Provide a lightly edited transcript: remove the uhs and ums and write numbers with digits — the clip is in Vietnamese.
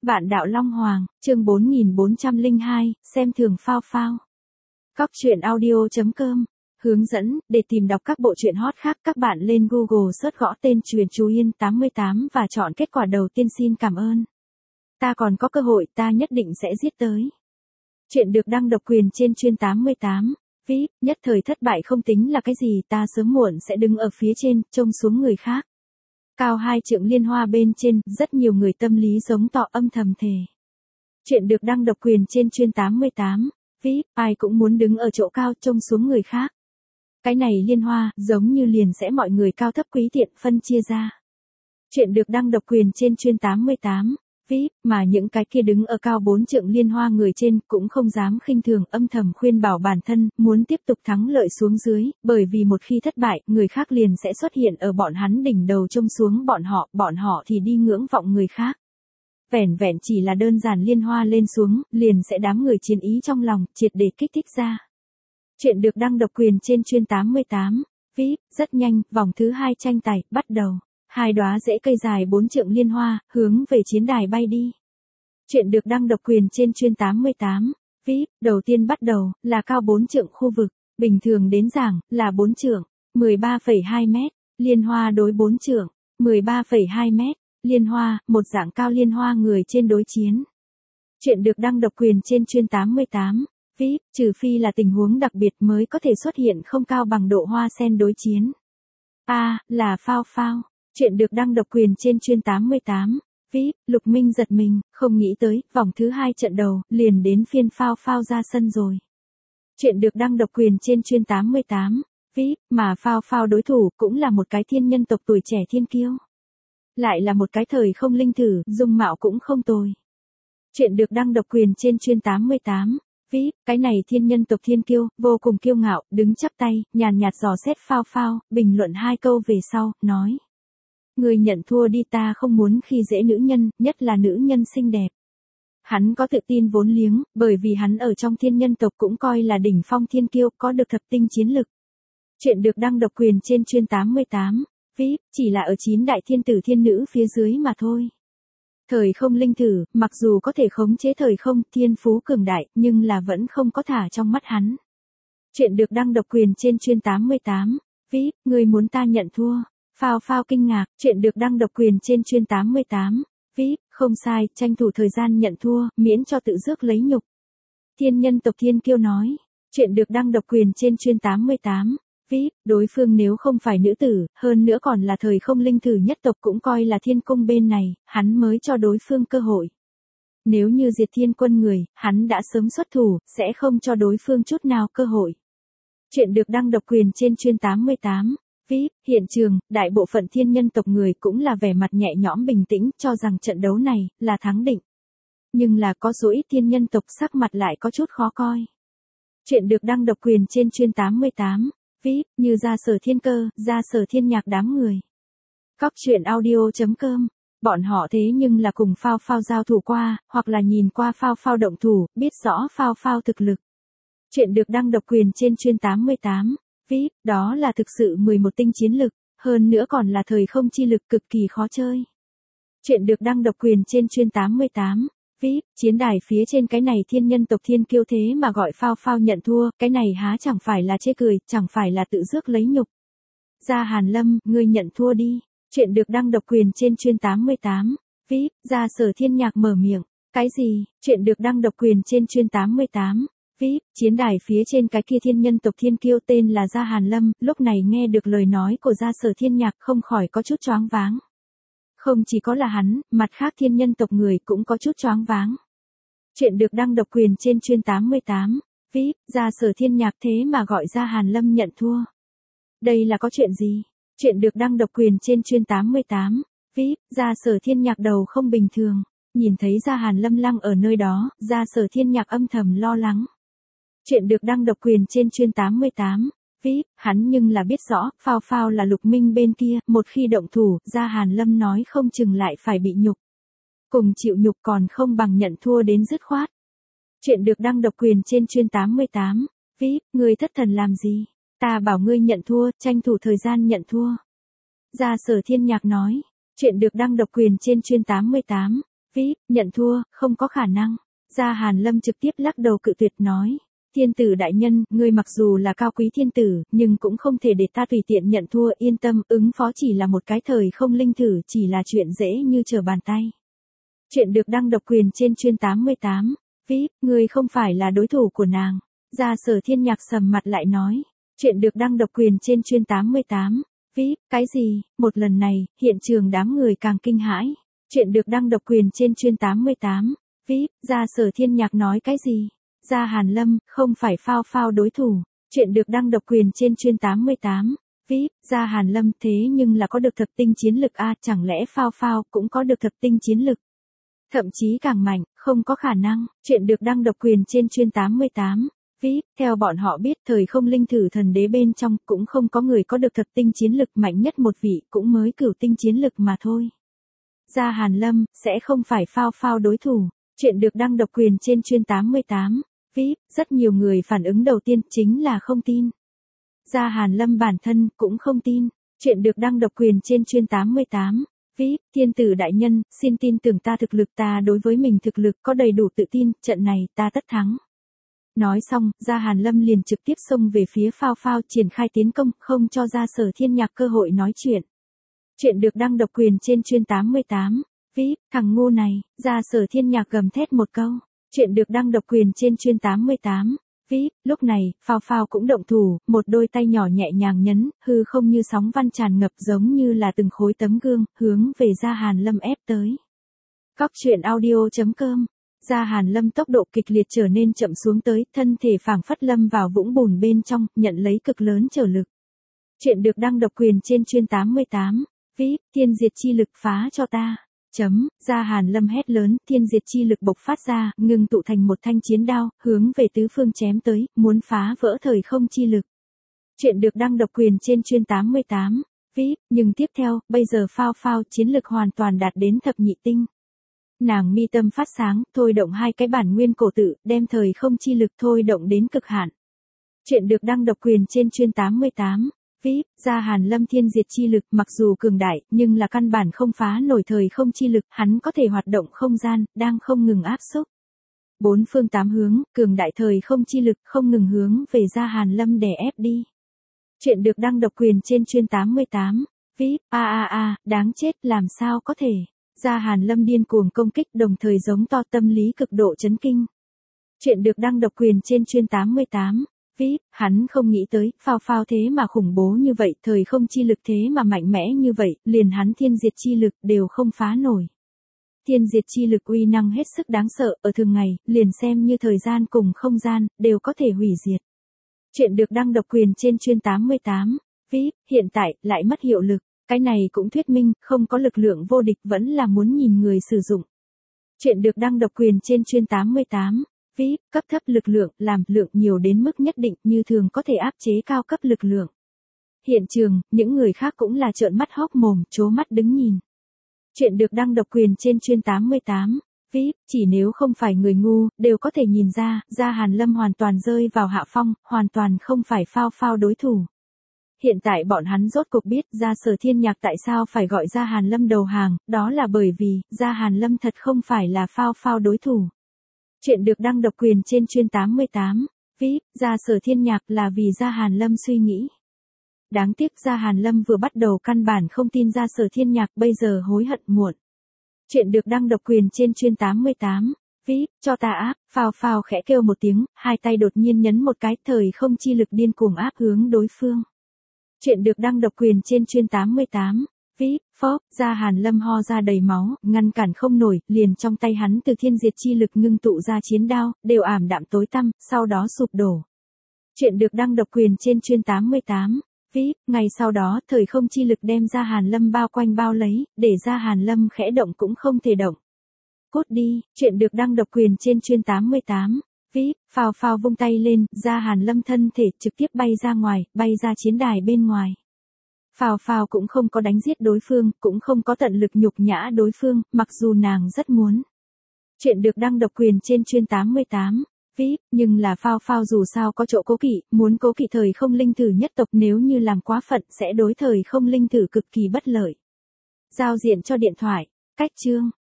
Vạn đạo Long Hoàng, chương 4402, xem thường phao phao. Cóc truyện audio.com. Hướng dẫn, để tìm đọc các bộ truyện hot khác các bạn lên Google search gõ tên Truyện Chú Yên 88 và chọn kết quả đầu tiên xin cảm ơn. Ta còn có cơ hội, ta nhất định sẽ giết tới. Chuyện được đăng độc quyền trên Truyện 88. VIP, nhất thời thất bại không tính là cái gì, ta sớm muộn sẽ đứng ở phía trên, trông xuống người khác. Cao 2 trượng liên hoa bên trên, rất nhiều người tâm lý giống tọ âm thầm thề. Chuyện được đăng độc quyền trên Truyện 88. VIP, ai cũng muốn đứng ở chỗ cao trông xuống người khác. Cái này liên hoa, giống như liền sẽ mọi người cao thấp quý tiện phân chia ra. Chuyện được đăng độc quyền trên Truyện 88. VIP, mà những cái kia đứng ở cao 4 trượng liên hoa người trên cũng không dám khinh thường, âm thầm khuyên bảo bản thân, muốn tiếp tục thắng lợi xuống dưới, bởi vì một khi thất bại, người khác liền sẽ xuất hiện ở bọn hắn đỉnh đầu trông xuống bọn họ thì đi ngưỡng vọng người khác. Vẻn vẹn chỉ là đơn giản liên hoa lên xuống, liền sẽ đám người chiến ý trong lòng, triệt để kích thích ra. Chuyện được đăng độc quyền trên Truyện 88. VIP, rất nhanh, vòng thứ 2 tranh tài, bắt đầu. Hai đóa rễ cây dài 4 trượng liên hoa, hướng về chiến đài bay đi. Chuyện được đăng độc quyền trên Truyện 88. VIP, đầu tiên bắt đầu, là cao 4 trượng khu vực, bình thường đến giảng, là 4 trượng, 13,2 mét, liên hoa đối 4 trượng, 13,2 mét, liên hoa, một dạng cao liên hoa người trên đối chiến. Chuyện được đăng độc quyền trên Truyện 88. VIP, trừ phi là tình huống đặc biệt mới có thể xuất hiện không cao bằng độ hoa sen đối chiến. Là phao phao. Chuyện được đăng độc quyền trên Truyện 88. VIP, Lục Minh giật mình, không nghĩ tới, vòng thứ 2 trận đầu, liền đến phiên phao phao ra sân rồi. Chuyện được đăng độc quyền trên Truyện 88. VIP, mà phao phao đối thủ, cũng là một cái thiên nhân tộc tuổi trẻ thiên kiêu. Lại là một cái thời không linh thử, dung mạo cũng không tồi. Chuyện được đăng độc quyền trên Truyện 88. VIP, cái này thiên nhân tộc thiên kiêu, vô cùng kiêu ngạo, đứng chắp tay, nhàn nhạt dò xét phao phao, bình luận 2 câu về sau, nói. Người nhận thua đi, ta không muốn khi dễ nữ nhân, nhất là nữ nhân xinh đẹp. Hắn có tự tin vốn liếng, bởi vì hắn ở trong thiên nhân tộc cũng coi là đỉnh phong thiên kiêu, có được thập tinh chiến lực. Chuyện được đăng độc quyền trên Truyện 88. VIP, chỉ là ở 9 đại thiên tử thiên nữ phía dưới mà thôi. Thời không linh thử, mặc dù có thể khống chế thời không, thiên phú cường đại, nhưng là vẫn không có thả trong mắt hắn. Chuyện được đăng độc quyền trên Truyện 88. VIP, người muốn ta nhận thua. Phao phao kinh ngạc, chuyện được đăng độc quyền trên Truyện 88. VIP, không sai, tranh thủ thời gian nhận thua, miễn cho tự rước lấy nhục. Thiên nhân tộc thiên kiêu nói. Chuyện được đăng độc quyền trên Truyện 88. VIP, đối phương nếu không phải nữ tử, hơn nữa còn là thời không linh thử nhất tộc cũng coi là thiên cung bên này, hắn mới cho đối phương cơ hội. Nếu như diệt thiên quân người, hắn đã sớm xuất thủ, sẽ không cho đối phương chút nào cơ hội. Chuyện được đăng độc quyền trên Truyện 88. VIP, hiện trường, đại bộ phận thiên nhân tộc người cũng là vẻ mặt nhẹ nhõm bình tĩnh, cho rằng trận đấu này, là thắng định. Nhưng là có số ít thiên nhân tộc sắc mặt lại có chút khó coi. Chuyện được đăng độc quyền trên Truyện 88. VIP, như Gia Sở Thiên Cơ, Gia Sở Thiên Nhạc đám người. Cóc truyện audio.com. Bọn họ thế nhưng là cùng phao phao giao thủ qua, hoặc là nhìn qua phao phao động thủ, biết rõ phao phao thực lực. Chuyện được đăng độc quyền trên Truyện 88. VIP, đó là thực sự 11 tinh chiến lực, hơn nữa còn là thời không chi lực cực kỳ khó chơi. Chuyện được đăng độc quyền trên Truyện 88. VIP, chiến đài phía trên cái này thiên nhân tộc thiên kiêu thế mà gọi phao phao nhận thua, cái này há chẳng phải là chê cười, chẳng phải là tự rước lấy nhục. Gia Hàn Lâm, ngươi nhận thua đi. Chuyện được đăng độc quyền trên Truyện 88. VIP, Gia Sở Thiên Nhạc mở miệng. Cái gì? Chuyện được đăng độc quyền trên Truyện 88. VIP, chiến đài phía trên cái kia thiên nhân tộc thiên kiêu tên là Gia Hàn Lâm, lúc này nghe được lời nói của Gia Sở Thiên Nhạc không khỏi có chút choáng váng. Không chỉ có là hắn, mặt khác thiên nhân tộc người cũng có chút choáng váng. Chuyện được đăng độc quyền trên Truyện 88. VIP, Gia Sở Thiên Nhạc thế mà gọi Gia Hàn Lâm nhận thua. Đây là có chuyện gì? Chuyện được đăng độc quyền trên Truyện 88. VIP, Gia Sở Thiên Nhạc đầu không bình thường. Nhìn thấy Gia Hàn Lâm lăng ở nơi đó, Gia Sở Thiên Nhạc âm thầm lo lắng. Chuyện được đăng độc quyền trên Truyện 88. VIP, hắn nhưng là biết rõ, phao phao là Lục Minh bên kia, một khi động thủ, Gia Hàn Lâm nói không chừng lại phải bị nhục. Cùng chịu nhục còn không bằng nhận thua đến dứt khoát. Chuyện được đăng độc quyền trên Truyện 88. VIP, ngươi thất thần làm gì? Ta bảo ngươi nhận thua, tranh thủ thời gian nhận thua. Gia Sở Thiên Nhạc nói. Chuyện được đăng độc quyền trên Truyện 88. VIP, nhận thua, không có khả năng. Gia Hàn Lâm trực tiếp lắc đầu cự tuyệt nói. Thiên tử đại nhân, ngươi mặc dù là cao quý thiên tử, nhưng cũng không thể để ta tùy tiện nhận thua, yên tâm, ứng phó chỉ là một cái thời không linh thử, chỉ là chuyện dễ như trở bàn tay. Chuyện được đăng độc quyền trên chuyên 88. VIP, ngươi không phải là đối thủ của nàng. Gia Sở Thiên Nhạc sầm mặt lại nói. Chuyện được đăng độc quyền trên chuyên 88. VIP, cái gì? Một lần này, hiện trường đám người càng kinh hãi. Chuyện được đăng độc quyền trên chuyên 88. VIP, Gia Sở Thiên Nhạc nói cái gì? Gia Hàn Lâm, không phải phao phao đối thủ. Chuyện được đăng độc quyền trên chuyên 88. VIP, Gia Hàn Lâm thế nhưng là có được thập tinh chiến lực a, chẳng lẽ phao phao cũng có được thập tinh chiến lực? Thậm chí càng mạnh, không có khả năng. Chuyện được đăng độc quyền trên chuyên 88. VIP, theo bọn họ biết thời không linh thử thần đế bên trong cũng không có người có được thập tinh chiến lực, mạnh nhất một vị cũng mới cửu tinh chiến lực mà thôi. Gia Hàn Lâm, sẽ không phải phao phao đối thủ. Chuyện được đăng độc quyền trên chuyên 88. VIP, rất nhiều người phản ứng đầu tiên chính là không tin. Gia Hàn Lâm bản thân cũng không tin. Chuyện được đăng độc quyền trên chuyên 88. VIP, thiên tử đại nhân, xin tin tưởng ta, thực lực ta đối với mình thực lực có đầy đủ tự tin, trận này ta tất thắng. Nói xong, Gia Hàn Lâm liền trực tiếp xông về phía phao phao, triển khai tiến công, không cho Gia Sở Thiên Nhạc cơ hội nói chuyện. Chuyện được đăng độc quyền trên chuyên 88. VIP, thằng ngu này, Gia Sở Thiên Nhạc gầm thét một câu. Chuyện được đăng độc quyền trên chuyên 88. VIP, lúc này, phao phao cũng động thủ, một đôi tay nhỏ nhẹ nhàng nhấn, hư không như sóng văn tràn ngập giống như là từng khối tấm gương, hướng về Gia Hàn Lâm ép tới. Cóc truyện audio.com. Gia Hàn Lâm tốc độ kịch liệt trở nên chậm xuống tới, thân thể phảng phất lâm vào vũng bùn bên trong, nhận lấy cực lớn trở lực. Chuyện được đăng độc quyền trên chuyên 88. VIP, thiên diệt chi lực phá cho ta. Gia Hàn Lâm hét lớn, thiên diệt chi lực bộc phát ra, ngưng tụ thành một thanh chiến đao, hướng về tứ phương chém tới, muốn phá vỡ thời không chi lực. Chuyện được đăng độc quyền trên chuyên 88. VIP, nhưng tiếp theo, bây giờ phao phao chiến lực hoàn toàn đạt đến thập nhị tinh. Nàng mi tâm phát sáng, thôi động hai cái bản nguyên cổ tự, đem thời không chi lực thôi động đến cực hạn. Chuyện được đăng độc quyền trên chuyên 88. VIP, Gia Hàn Lâm thiên diệt chi lực mặc dù cường đại, nhưng là căn bản không phá nổi thời không chi lực, hắn có thể hoạt động không gian, đang không ngừng áp xúc. Bốn phương tám hướng, cường đại thời không chi lực không ngừng hướng về Gia Hàn Lâm đè ép đi. Chuyện được đăng độc quyền trên chuyên 88. VIP, đáng chết, làm sao có thể. Gia Hàn Lâm điên cuồng công kích, đồng thời giống to, tâm lý cực độ chấn kinh. Chuyện được đăng độc quyền trên chuyên 88. VIP, hắn không nghĩ tới, phao phao thế mà khủng bố như vậy, thời không chi lực thế mà mạnh mẽ như vậy, liền hắn thiên diệt chi lực đều không phá nổi. Thiên diệt chi lực uy năng hết sức đáng sợ, ở thường ngày, liền xem như thời gian cùng không gian, đều có thể hủy diệt. Chuyện được đăng độc quyền trên chuyên 88. VIP, hiện tại, lại mất hiệu lực. Cái này cũng thuyết minh, không có lực lượng vô địch vẫn là muốn nhìn người sử dụng. Chuyện được đăng độc quyền trên chuyên 88. VIP, cấp thấp lực lượng, làm lượng nhiều đến mức nhất định như thường có thể áp chế cao cấp lực lượng. Hiện trường, những người khác cũng là trợn mắt hốc mồm, trố mắt đứng nhìn. Chuyện được đăng độc quyền trên chuyên 88. VIP, chỉ nếu không phải người ngu, đều có thể nhìn ra, Gia Hàn Lâm hoàn toàn rơi vào hạ phong, hoàn toàn không phải phao phao đối thủ. Hiện tại bọn hắn rốt cuộc biết Gia Sở Thiên Nhạc tại sao phải gọi Gia Hàn Lâm đầu hàng, đó là bởi vì, Gia Hàn Lâm thật không phải là phao phao đối thủ. Chuyện được đăng độc quyền trên chuyên 88. VIP, Gia Sở Thiên Nhạc là vì Gia Hàn Lâm suy nghĩ. Đáng tiếc Gia Hàn Lâm vừa bắt đầu căn bản không tin Gia Sở Thiên Nhạc, bây giờ hối hận muộn. Chuyện được đăng độc quyền trên chuyên 88. VIP, cho ta áp, phao phao khẽ kêu một tiếng, hai tay đột nhiên nhấn một cái, thời không chi lực điên cuồng áp hướng đối phương. Chuyện được đăng độc quyền trên chuyên 88. VIP, phóp, Gia Hàn Lâm ho ra đầy máu, ngăn cản không nổi, liền trong tay hắn từ thiên diệt chi lực ngưng tụ ra chiến đao, đều ảm đạm tối tăm, sau đó sụp đổ. Chuyện được đăng độc quyền trên chuyên 88. VIP, ngày sau đó, thời không chi lực đem Gia Hàn Lâm bao quanh bao lấy, để Gia Hàn Lâm khẽ động cũng không thể động. Cút đi, chuyện được đăng độc quyền trên chuyên 88. VIP, phao phao vung tay lên, Gia Hàn Lâm thân thể trực tiếp bay ra ngoài, bay ra chiến đài bên ngoài. Phao phao cũng không có đánh giết đối phương, cũng không có tận lực nhục nhã đối phương, mặc dù nàng rất muốn. Chuyện được đăng độc quyền trên chuyên 88. VIP, nhưng là phao phao dù sao có chỗ cố kỵ, muốn cố kỵ thời không linh thử nhất tộc, nếu như làm quá phận sẽ đối thời không linh thử cực kỳ bất lợi. Giao diện cho điện thoại, cách chương.